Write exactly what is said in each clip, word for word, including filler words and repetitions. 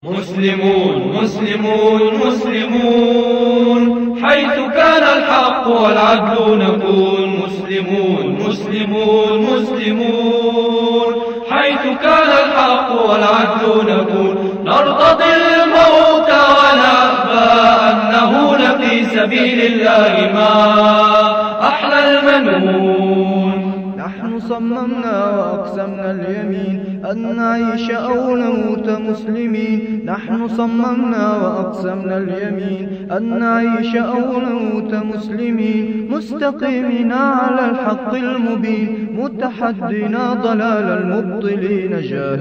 مسلمون مسلمون مسلمون حيث كان الحق والعدل نكون. مسلمون مسلمون مسلمون حيث كان الحق والعدل نكون. نرتضي الموت ونأبى أن نهون في سبيل الله ما أحلى المنون. نحن صممنا وأقسمنا اليمين أن نعيش أو نموت مسلمين. نحن صممنا وأقسمنا اليمين أن نعيش أو نموت مسلمين. مستقيمين على الحق المبين متحدنا ضلال المبطلين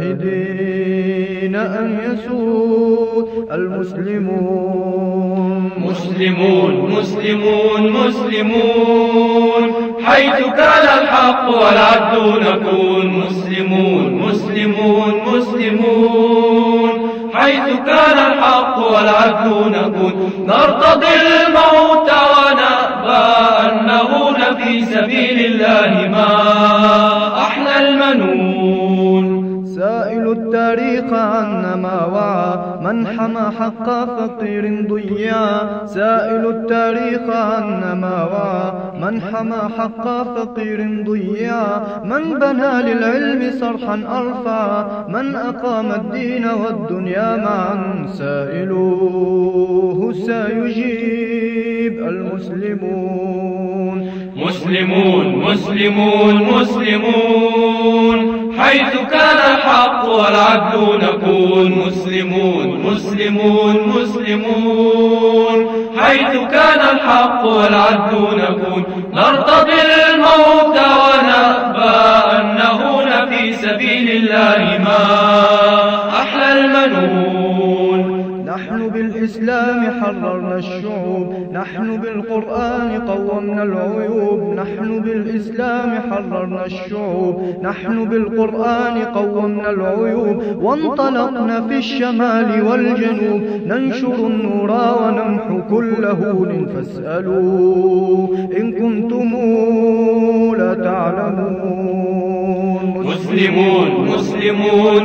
جاهدين أن يسود المسلمون. مسلمون مسلمون مسلمون حيث كان الحق والعدل نكون. مسلمون مسلمون مسلمون حيث كان الحق والعدل نكون. نرتضي الموت ونأبى أن نهون في سبيل الله ما أحلى المنون. سائل التاريخ عنا ما وعى من حمى حق فقير ضيعا. سائل التاريخ عنا ما وعى من حمى حق فقير ضيعا. من بنى للعلم صرحا أرفعا من أقام الدين والدنيا معا. سائلوه سيجيب المسلمون. مسلمون مسلمون مسلمون حيث كان الحق والعدل نكون. مسلمون مسلمون مسلمون حيث كان الحق والعدل نكون. نرتضي الموت ونأبى أن نهون في سبيل الله ما أحلى المنون. نحن بالإسلام حررنا الشعوب. نحن بالقرآن قومنا العيوب. نحن بالإسلام حررنا الشعوب. نحن بالقرآن قومنا العيوب. وانطلقنا في الشمال والجنوب ننشر النور ونمحو كل هون. فاسألوا إن كنتم لا تعلمون. مسلمون مسلمون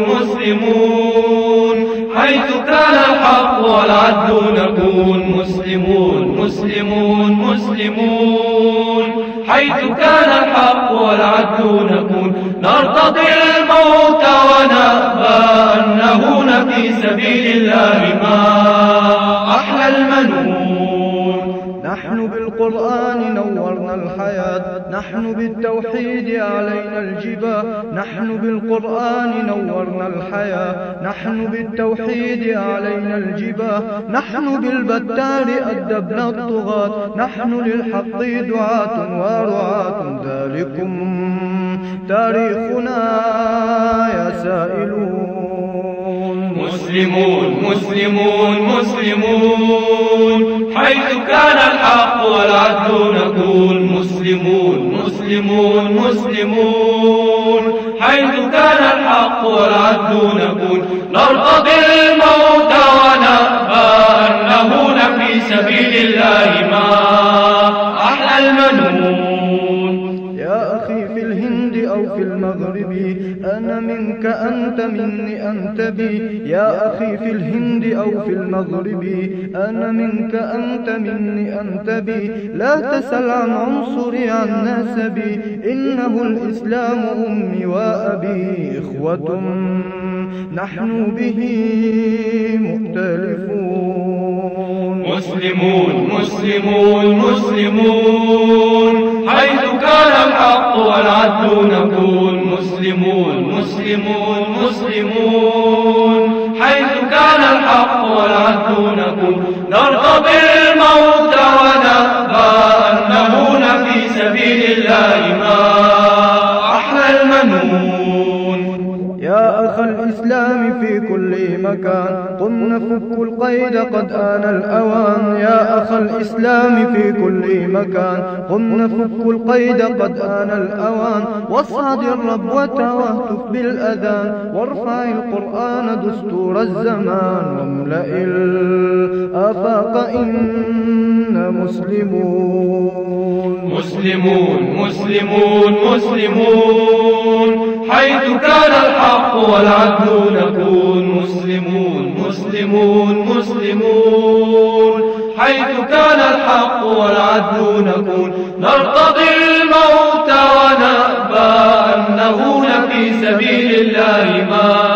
مسلمون حيث كان الحق والعدل نكون. مسلمون مسلمون مسلمون حيث كان الحق والعدل نكون. نرتضي الموت ونأبى أن نهون في سبيل الله ما أحلى المنون. نحن بالقرآن نورنا الحياة. نحن بالتوحيد علينا الجباه. نحن بالقرآن نورنا الحياة. نحن بالتوحيد علينا الجباه. نحن بالبتار أدبنا الطغاة. نحن للحق دعاة ورعاة. ذلكم تاريخنا يا سائلون. مسلمون مسلمون مسلمون حيث كان الحق والعدل نكون. مسلمون مسلمون مسلمون حيث كان الحق والعدل نكون. نرتضي الموت ونأبى أن نهون في سبيل الله ما أحلى المنون. يا أخي في الهند أو في المغرب أنا منك أنت مني أنت بي. يا أخي في الهند أو في المغرب أنا منك أنت مني أنت بي. لا تسل عن عنصري عن نسبي إنه الإسلام أمي وأبي. إخوة نحن به مختلفون. مسلمون مسلمون مسلمون حيث كان الحق والعدل نكون. مسلمون مسلمون مسلمون حيث كان الحق والعدل نكون. نرتضي الموت ونأبى أن نهون في سبيل الله ما أحلى المنون. يا أخ الإسلام في كل مكان قم نفك القيد قد آن الأوان. يا أخ الإسلام في كل مكان قم نفك القيد قد آن الأوان. واصعد الربوة واهتف بالأذان وارفع القرآن دستور الزمان. واملأ الآفاق إنا مسلمون. مسلمون مسلمون مسلمون حيث كان الحق والعدل نكون. مسلمون مسلمون مسلمون حيث كان الحق والعدل نكون نرتضي الموت ونأبى أن نهون في سبيل الله ما